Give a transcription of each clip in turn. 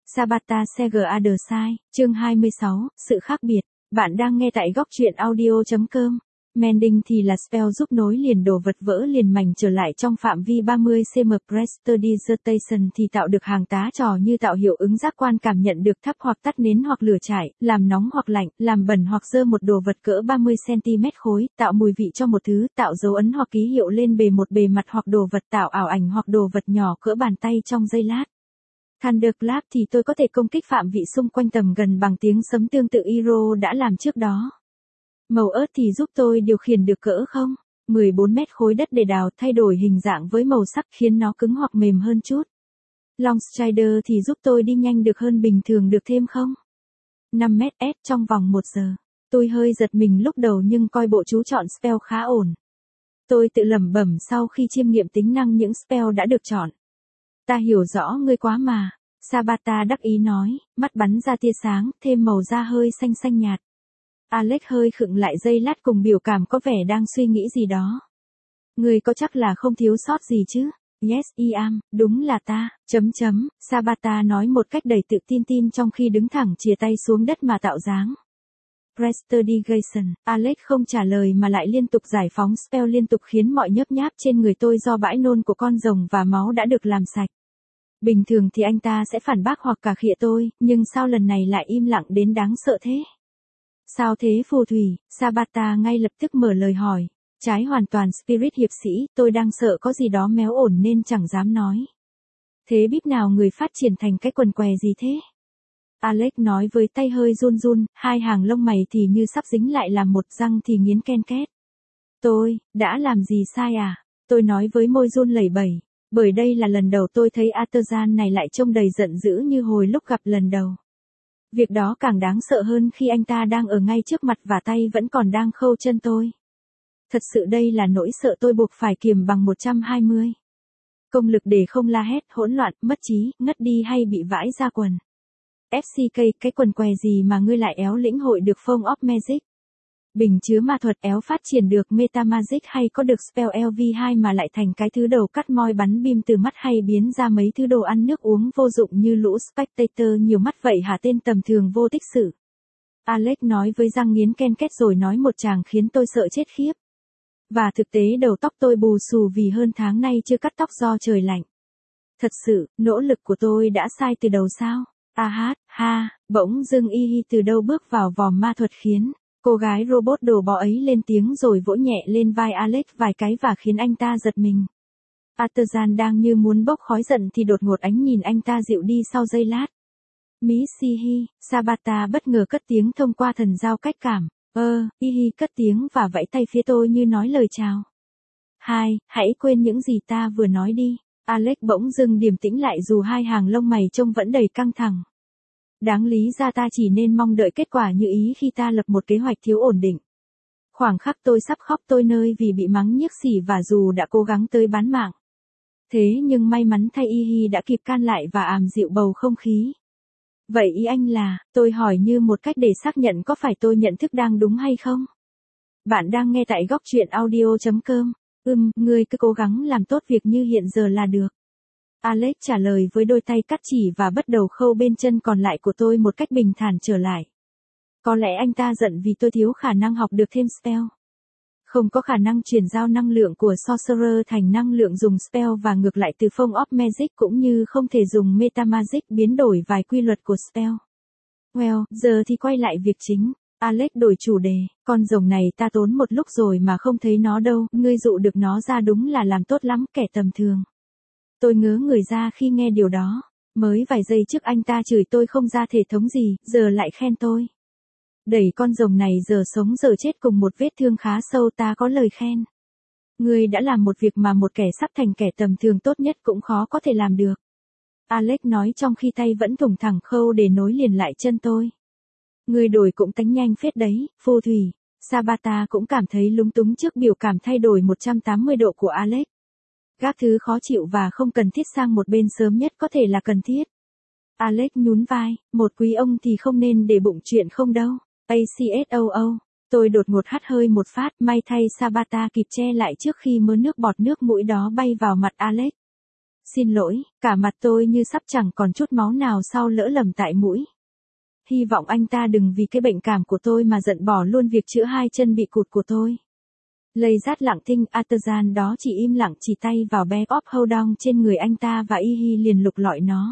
Sabata CGA The Sai, chương 26, sự khác biệt. Bạn đang nghe tại góc truyện audio.com. Mending thì là spell giúp nối liền đồ vật vỡ liền mảnh trở lại trong phạm vi 30 cm. Prestidigitation thì tạo được hàng tá trò như tạo hiệu ứng giác quan cảm nhận được thắp hoặc tắt nến hoặc lửa chảy, làm nóng hoặc lạnh, làm bẩn hoặc dơ một đồ vật cỡ 30 cm khối, tạo mùi vị cho một thứ, tạo dấu ấn hoặc ký hiệu lên một bề mặt hoặc đồ vật, tạo ảo ảnh hoặc đồ vật nhỏ cỡ bàn tay trong giây lát. Thunderclap thì tôi có thể công kích phạm vị xung quanh tầm gần bằng tiếng sấm tương tự Iro đã làm trước đó. Màu ớt thì giúp tôi điều khiển được cỡ 14 mét khối đất để đào thay đổi hình dạng với màu sắc khiến nó cứng hoặc mềm hơn chút. Long Strider thì giúp tôi đi nhanh được hơn bình thường được thêm 5 mét S trong vòng 1 giờ. Tôi hơi giật mình lúc đầu nhưng coi bộ chú chọn spell khá ổn. Tôi tự lẩm bẩm sau khi chiêm nghiệm tính năng những spell đã được chọn. Ta hiểu rõ ngươi quá mà. Sabata đắc ý nói, mắt bắn ra tia sáng, thêm màu da hơi xanh xanh nhạt. Alex hơi khựng lại giây lát cùng biểu cảm có vẻ đang suy nghĩ gì đó. Ngươi có chắc là không thiếu sót gì chứ? Yes, I am, đúng là ta, Sabata nói một cách đầy tự tin trong khi đứng thẳng chìa tay xuống đất mà tạo dáng. Prestidigitation, Alex không trả lời mà lại liên tục giải phóng spell liên tục khiến mọi nhớp nháp trên người tôi do bãi nôn của con rồng và máu đã được làm sạch. Bình thường thì anh ta sẽ phản bác hoặc cà khịa tôi, nhưng sao lần này lại im lặng đến đáng sợ thế? Sao thế phù thủy? Sabata ngay lập tức mở lời hỏi. Trái hoàn toàn spirit hiệp sĩ, tôi đang sợ có gì đó méo ổn nên chẳng dám nói. Thế bíp nào người phát triển thành cái quần què gì thế? Alex nói với tay hơi run run, hai hàng lông mày thì như sắp dính lại làm một, răng thì nghiến ken két. Tôi, đã làm gì sai à? Tôi nói với môi run lẩy bẩy. Bởi đây là lần đầu tôi thấy Artisan này lại trông đầy giận dữ như hồi lúc gặp lần đầu. Việc đó càng đáng sợ hơn khi anh ta đang ở ngay trước mặt và tay vẫn còn đang khâu chân tôi. Thật sự đây là nỗi sợ tôi buộc phải kiềm bằng 120. Công lực để không la hét, hỗn loạn, mất trí, ngất đi hay bị vãi ra quần. FCK, cái quần què gì mà ngươi lại éo lĩnh hội được Phong of Magic? Bình chứa ma thuật éo phát triển được Metamagic hay có được spell LV2 mà lại thành cái thứ đầu cắt moi bắn bim từ mắt hay biến ra mấy thứ đồ ăn nước uống vô dụng như lũ spectator nhiều mắt vậy hả tên tầm thường vô tích sự. Alex nói với răng nghiến ken két rồi nói một tràng khiến tôi sợ chết khiếp. Và thực tế đầu tóc tôi bù xù vì hơn tháng nay chưa cắt tóc do trời lạnh. Thật sự, nỗ lực của tôi đã sai từ đầu sao? Bỗng dưng Y từ đâu bước vào vòm ma thuật khiến cô gái robot đồ bò ấy lên tiếng rồi vỗ nhẹ lên vai Alex vài cái và khiến anh ta giật mình. Artisan đang như muốn bốc khói giận thì đột ngột ánh nhìn anh ta dịu đi sau giây lát. Misihi, Sabata bất ngờ cất tiếng thông qua thần giao cách cảm. Ihi cất tiếng và vẫy tay phía tôi như nói lời chào. Hãy quên những gì ta vừa nói đi. Alex bỗng dưng điềm tĩnh lại dù hai hàng lông mày trông vẫn đầy căng thẳng. Đáng lý ra ta chỉ nên mong đợi kết quả như ý khi ta lập một kế hoạch thiếu ổn định. Khoảng khắc tôi sắp khóc tôi nơi vì bị mắng nhiếc xỉ và dù đã cố gắng tới bán mạng. Thế nhưng may mắn thay Ihi đã kịp can lại và ảm dịu bầu không khí. Vậy ý anh là, tôi hỏi như một cách để xác nhận có phải tôi nhận thức đang đúng hay không? Bạn đang nghe tại góc truyện audio.com. Ngươi cứ cố gắng làm tốt việc như hiện giờ là được. Alex trả lời với đôi tay cắt chỉ và bắt đầu khâu bên chân còn lại của tôi một cách bình thản trở lại. Có lẽ anh ta giận vì tôi thiếu khả năng học được thêm spell. Không có khả năng chuyển giao năng lượng của Sorcerer thành năng lượng dùng spell và ngược lại từ Phong of Magic cũng như không thể dùng Metamagic biến đổi vài quy luật của spell. Giờ thì quay lại việc chính. Alex đổi chủ đề, con rồng này ta tốn một lúc rồi mà không thấy nó đâu, ngươi dụ được nó ra đúng là làm tốt lắm kẻ tầm thường. Tôi ngớ người ra khi nghe điều đó, mới vài giây trước anh ta chửi tôi không ra thể thống gì, giờ lại khen tôi. Đẩy con rồng này giờ sống giờ chết cùng một vết thương khá sâu ta có lời khen. Ngươi đã làm một việc mà một kẻ sắp thành kẻ tầm thường tốt nhất cũng khó có thể làm được. Alex nói trong khi tay vẫn thủng thẳng khâu để nối liền lại chân tôi. Ngươi đổi cũng tánh nhanh phết đấy, phù thủy. Sabata cũng cảm thấy lúng túng trước biểu cảm thay đổi 180 độ của Alex. Các thứ khó chịu và không cần thiết sang một bên sớm nhất có thể là cần thiết. Alex nhún vai, một quý ông thì không nên để bụng chuyện không đâu. ACSOO. Tôi đột ngột hắt hơi một phát, may thay Sabata kịp che lại trước khi mớ nước bọt nước mũi đó bay vào mặt Alex. Xin lỗi, cả mặt tôi như sắp chẳng còn chút máu nào sau lỡ lầm tại mũi. Hy vọng anh ta đừng vì cái bệnh cảm của tôi mà giận bỏ luôn việc chữa hai chân bị cụt của tôi. Lây rát lặng thinh Artisan đó chỉ im lặng chỉ tay vào bag of hold down trên người anh ta và Y liền lục lọi nó.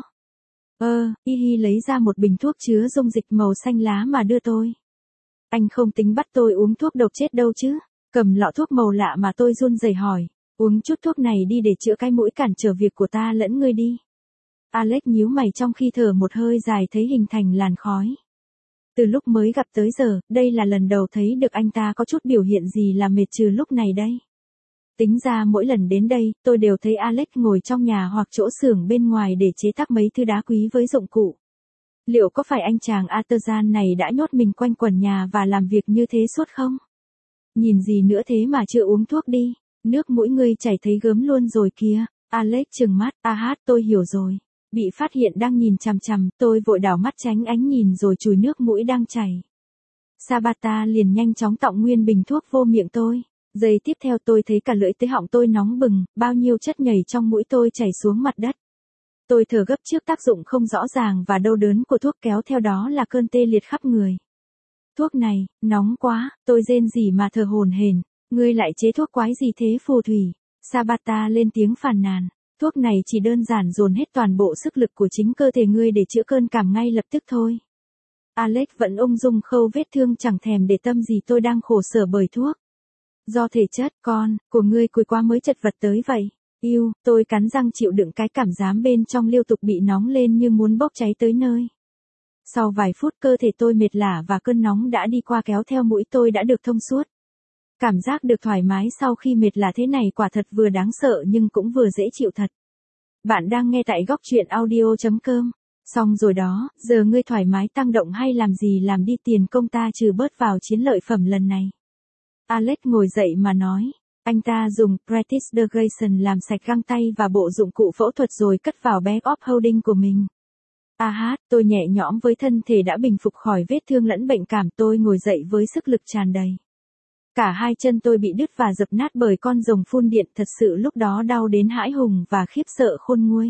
Y lấy ra một bình thuốc chứa dung dịch màu xanh lá mà đưa tôi. Anh không tính bắt tôi uống thuốc độc chết đâu chứ. Cầm lọ thuốc màu lạ mà tôi run rẩy hỏi. Uống chút thuốc này đi để chữa cái mũi cản trở việc của ta lẫn ngươi đi. Alex nhíu mày trong khi thở một hơi dài thấy hình thành làn khói. Từ lúc mới gặp tới giờ, đây là lần đầu thấy được anh ta có chút biểu hiện gì là mệt trừ lúc này đây. Tính ra mỗi lần đến đây, tôi đều thấy Alex ngồi trong nhà hoặc chỗ xưởng bên ngoài để chế tác mấy thứ đá quý với dụng cụ. Liệu có phải anh chàng Artisan này đã nhốt mình quanh quần nhà và làm việc như thế suốt không? Nhìn gì nữa thế mà chưa uống thuốc đi, nước mũi ngươi chảy thấy gớm luôn rồi kìa. Alex trừng mắt, tôi hiểu rồi. Bị phát hiện đang nhìn chằm chằm, tôi vội đảo mắt tránh ánh nhìn rồi chùi nước mũi đang chảy. Sabata liền nhanh chóng tọng nguyên bình thuốc vô miệng tôi. Giây tiếp theo tôi thấy cả lưỡi tới họng tôi nóng bừng, bao nhiêu chất nhầy trong mũi tôi chảy xuống mặt đất. Tôi thở gấp trước tác dụng không rõ ràng và đau đớn của thuốc kéo theo đó là cơn tê liệt khắp người. Thuốc này, nóng quá, tôi rên rỉ mà thở hổn hển. Ngươi lại chế thuốc quái gì thế phù thủy? Sabata lên tiếng phàn nàn. Thuốc này chỉ đơn giản dồn hết toàn bộ sức lực của chính cơ thể ngươi để chữa cơn cảm ngay lập tức thôi. Alex vẫn ung dung khâu vết thương chẳng thèm để tâm gì tôi đang khổ sở bởi thuốc. Do thể chất của ngươi cùi quá mới chật vật tới vậy. Tôi cắn răng chịu đựng cái cảm giác bên trong liên tục bị nóng lên như muốn bốc cháy tới nơi. Sau vài phút cơ thể tôi mệt lả và cơn nóng đã đi qua kéo theo mũi tôi đã được thông suốt. Cảm giác được thoải mái sau khi mệt là thế này quả thật vừa đáng sợ nhưng cũng vừa dễ chịu thật. Bạn đang nghe tại góc truyện audio.com. Xong rồi đó, giờ ngươi thoải mái tăng động hay làm gì làm đi tiền công ta trừ bớt vào chiến lợi phẩm lần này. Alex ngồi dậy mà nói. Anh ta dùng Practice Derogation làm sạch găng tay và bộ dụng cụ phẫu thuật rồi cất vào bag of holding của mình. Tôi nhẹ nhõm với thân thể đã bình phục khỏi vết thương lẫn bệnh cảm. Tôi ngồi dậy với sức lực tràn đầy. Cả hai chân tôi bị đứt và dập nát bởi con rồng phun điện, thật sự lúc đó đau đến hãi hùng và khiếp sợ khôn nguôi.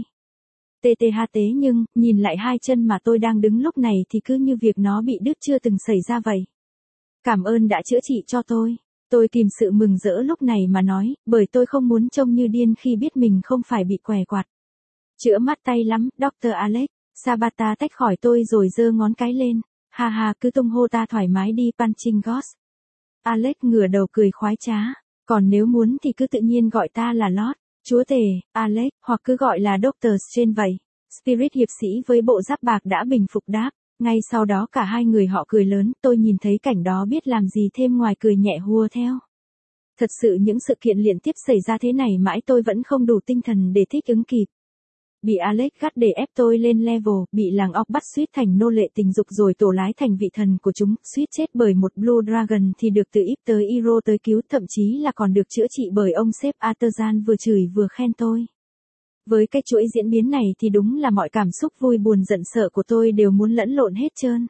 TTHT nhưng, nhìn lại hai chân mà tôi đang đứng lúc này thì cứ như việc nó bị đứt chưa từng xảy ra vậy. Cảm ơn đã chữa trị cho tôi. Tôi kìm sự mừng rỡ lúc này mà nói, bởi tôi không muốn trông như điên khi biết mình không phải bị què quạt. Chữa mắt tay lắm, Dr. Alex. Sabata tách khỏi tôi rồi giơ ngón cái lên. Cứ tung hô ta thoải mái đi punching ghost. Alex ngửa đầu cười khoái trá. Còn nếu muốn thì cứ tự nhiên gọi ta là Lord, chúa tể, Alex, hoặc cứ gọi là Dr. Strange vậy. Spirit hiệp sĩ với bộ giáp bạc đã bình phục đáp. Ngay sau đó cả hai người họ cười lớn, tôi nhìn thấy cảnh đó biết làm gì thêm ngoài cười nhẹ hùa theo. Thật sự những sự kiện liên tiếp xảy ra thế này mãi tôi vẫn không đủ tinh thần để thích ứng kịp. Bị Alex gắt để ép tôi lên level, bị làng ọc bắt suýt thành nô lệ tình dục rồi tổ lái thành vị thần của chúng, suýt chết bởi một Blue Dragon thì được từ Ip tới Iro tới cứu, thậm chí là còn được chữa trị bởi ông sếp Artisan vừa chửi vừa khen tôi. Với cái chuỗi diễn biến này thì đúng là mọi cảm xúc vui buồn giận sợ của tôi đều muốn lẫn lộn hết trơn.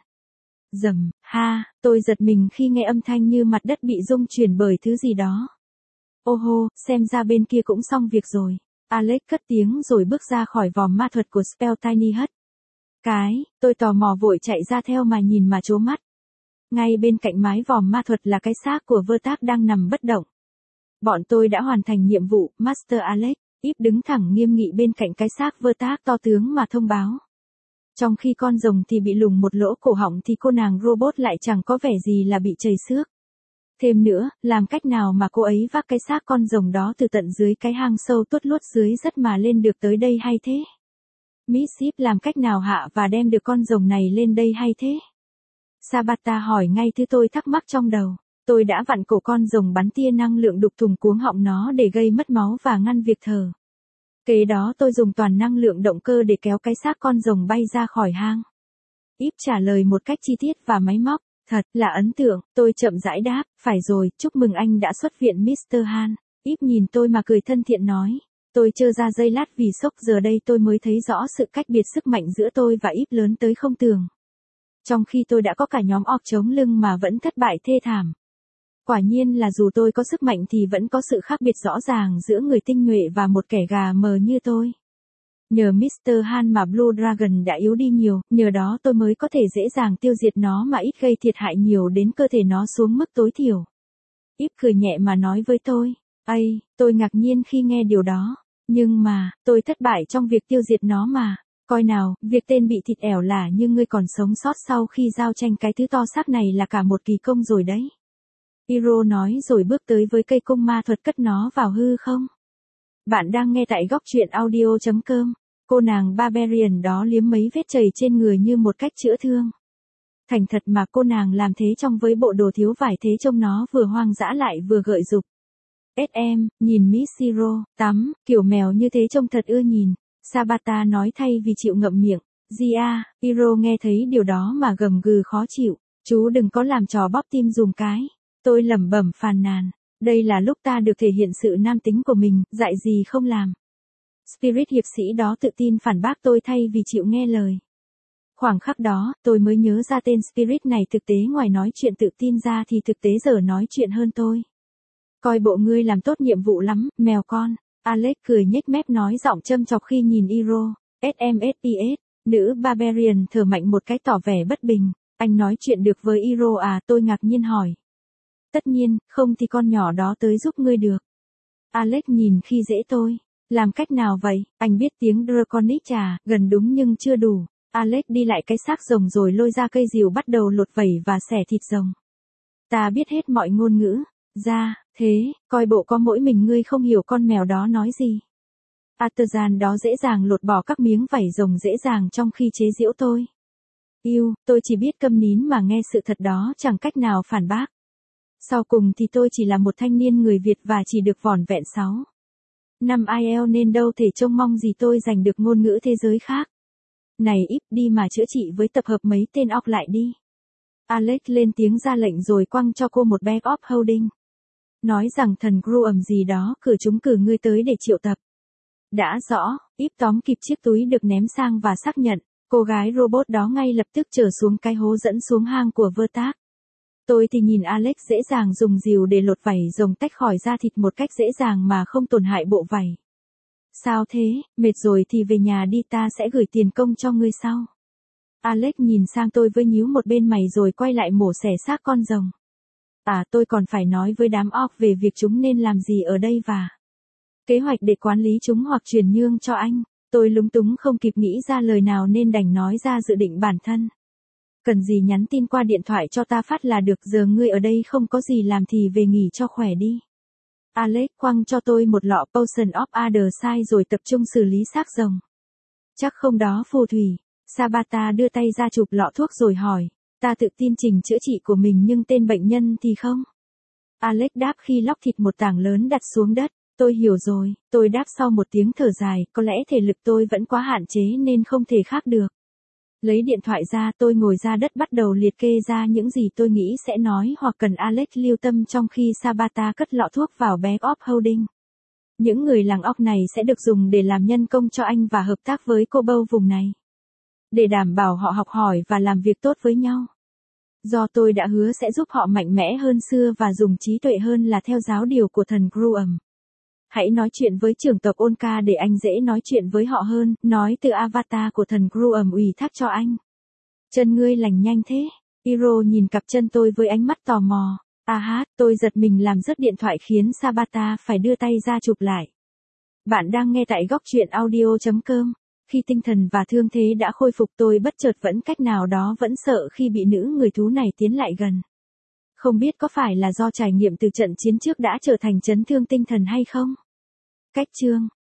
Tôi giật mình khi nghe âm thanh như mặt đất bị rung chuyển bởi thứ gì đó. Xem ra bên kia cũng xong việc rồi. Alex cất tiếng rồi bước ra khỏi vòm ma thuật của Spell Tiny Hut. Tôi tò mò vội chạy ra theo mà nhìn mà trố mắt. Ngay bên cạnh mái vòm ma thuật là cái xác của Vertag đang nằm bất động. Bọn tôi đã hoàn thành nhiệm vụ, Master Alex. Ip đứng thẳng nghiêm nghị bên cạnh cái xác Vertag to tướng mà thông báo. Trong khi con rồng thì bị lủng một lỗ cổ họng thì cô nàng robot lại chẳng có vẻ gì là bị chảy xước. Thêm nữa, làm cách nào mà cô ấy vác cái xác con rồng đó từ tận dưới cái hang sâu tuốt luốt dưới đất mà lên được tới đây hay thế? Miss Ip làm cách nào hạ và đem được con rồng này lên đây hay thế? Sabata hỏi ngay thứ tôi thắc mắc trong đầu. Tôi đã vặn cổ con rồng bắn tia năng lượng đục thủng cuống họng nó để gây mất máu và ngăn việc thở. Kế đó tôi dùng toàn năng lượng động cơ để kéo cái xác con rồng bay ra khỏi hang. Ip trả lời một cách chi tiết và máy móc. Thật là ấn tượng, tôi chậm rãi đáp, phải rồi, chúc mừng anh đã xuất viện Mr. Han. Ip nhìn tôi mà cười thân thiện nói. Tôi chơ ra giây lát vì sốc, giờ đây tôi mới thấy rõ sự cách biệt sức mạnh giữa tôi và Ip lớn tới không tưởng. Trong khi tôi đã có cả nhóm orc chống lưng mà vẫn thất bại thê thảm. Quả nhiên là dù tôi có sức mạnh thì vẫn có sự khác biệt rõ ràng giữa người tinh nhuệ và một kẻ gà mờ như tôi. Nhờ Mr. Han mà Blue Dragon đã yếu đi nhiều, nhờ đó tôi mới có thể dễ dàng tiêu diệt nó mà ít gây thiệt hại nhiều đến cơ thể nó xuống mức tối thiểu. Íp cười nhẹ mà nói với tôi. Ây, tôi ngạc nhiên khi nghe điều đó. Nhưng mà, tôi thất bại trong việc tiêu diệt nó mà. Coi nào, việc tên bị thịt ẻo lả như ngươi còn sống sót sau khi giao tranh cái thứ to xác này là cả một kỳ công rồi đấy. Hiro nói rồi bước tới với cây cung ma thuật cất nó vào hư không. Bạn đang nghe tại góc truyện audio.com. Cô nàng Barbarian đó liếm mấy vết chảy trên người như một cách chữa thương. Thành thật mà cô nàng làm thế trong với bộ đồ thiếu vải thế trông nó vừa hoang dã lại vừa gợi dục. SM, nhìn Miss Hiro, tắm, kiểu mèo như thế trông thật ưa nhìn. Sabata nói thay vì chịu ngậm miệng. Gia, Hiro nghe thấy điều đó mà gầm gừ khó chịu. Chú đừng có làm trò bóp tim dùm cái. Tôi lẩm bẩm phàn nàn. Đây là lúc ta được thể hiện sự nam tính của mình, dạy gì không làm. Spirit hiệp sĩ đó tự tin phản bác tôi thay vì chịu nghe lời. Khoảng khắc đó, tôi mới nhớ ra tên Spirit này thực tế ngoài nói chuyện tự tin ra thì thực tế giờ nói chuyện hơn tôi. Coi bộ ngươi làm tốt nhiệm vụ lắm, mèo con. Alex cười nhếch mép nói giọng châm chọc khi nhìn Hiro. SMSPS, nữ Barbarian thở mạnh một cái tỏ vẻ bất bình. Anh nói chuyện được với Hiro à? Tôi ngạc nhiên hỏi. Tất nhiên, không thì con nhỏ đó tới giúp ngươi được. Alex nhìn khi dễ tôi. Làm cách nào vậy? Anh biết tiếng Draconic à? Gần đúng nhưng chưa đủ. Alex đi lại cái xác rồng rồi lôi ra cây rìu bắt đầu lột vẩy và xẻ thịt rồng. Ta biết hết mọi ngôn ngữ. Ra, thế, coi bộ có mỗi mình ngươi không hiểu con mèo đó nói gì. Artisan đó dễ dàng lột bỏ các miếng vảy rồng dễ dàng trong khi chế giễu tôi. Tôi chỉ biết câm nín mà nghe sự thật đó chẳng cách nào phản bác. Sau cùng thì tôi chỉ là một thanh niên người Việt và chỉ được vỏn vẹn 6 năm IELTS nên đâu thể trông mong gì tôi giành được ngôn ngữ thế giới khác. Này Íp đi mà chữa trị với tập hợp mấy tên óc lại đi. Alex lên tiếng ra lệnh rồi quăng cho cô một bag of holding. Nói rằng thần Gruum gì đó chúng cử ngươi tới để triệu tập. Đã rõ, Íp tóm kịp chiếc túi được ném sang và xác nhận, cô gái robot đó ngay lập tức trở xuống cái hố dẫn xuống hang của Vertac. Tôi thì nhìn Alex dễ dàng dùng rìu để lột vảy rồng tách khỏi da thịt một cách dễ dàng mà không tổn hại bộ vảy. Sao thế, mệt rồi thì về nhà đi, ta sẽ gửi tiền công cho ngươi sau. Alex nhìn sang tôi với nhíu một bên mày rồi quay lại mổ xẻ xác con rồng. Tôi còn phải nói với đám orc về việc chúng nên làm gì ở đây và kế hoạch để quản lý chúng hoặc chuyển nhượng cho anh. Tôi lúng túng không kịp nghĩ ra lời nào nên đành nói ra dự định bản thân. Cần gì nhắn tin qua điện thoại cho ta phát là được, giờ ngươi ở đây không có gì làm thì về nghỉ cho khỏe đi. Alex quăng cho tôi một lọ Potion of Other Side rồi tập trung xử lý xác rồng. Chắc không đó phù thủy. Sabata đưa tay ra chụp lọ thuốc rồi hỏi. Ta tự tin trình chữa trị của mình nhưng tên bệnh nhân thì không. Alex đáp khi lóc thịt một tảng lớn đặt xuống đất. Tôi hiểu rồi, tôi đáp sau một tiếng thở dài, có lẽ thể lực tôi vẫn quá hạn chế nên không thể khác được. Lấy điện thoại ra, tôi ngồi ra đất bắt đầu liệt kê ra những gì tôi nghĩ sẽ nói hoặc cần Alex lưu tâm trong khi Sabata cất lọ thuốc vào bag of holding. Những người làng óc này sẽ được dùng để làm nhân công cho anh và hợp tác với cô bâu vùng này. Để đảm bảo họ học hỏi và làm việc tốt với nhau. Do tôi đã hứa sẽ giúp họ mạnh mẽ hơn xưa và dùng trí tuệ hơn là theo giáo điều của thần Gruum. Hãy nói chuyện với trưởng tộc Onka để anh dễ nói chuyện với họ hơn, nói từ avatar của thần Gruum ủy thác cho anh. Chân ngươi lành nhanh thế. Hiro nhìn cặp chân tôi với ánh mắt tò mò. Tôi giật mình làm rớt điện thoại khiến Sabata phải đưa tay ra chụp lại. Bạn đang nghe tại góc truyện audio.com. Khi tinh thần và thương thế đã khôi phục tôi bất chợt vẫn cách nào đó vẫn sợ khi bị nữ người thú này tiến lại gần. Không biết có phải là do trải nghiệm từ trận chiến trước đã trở thành chấn thương tinh thần hay không? Cách chương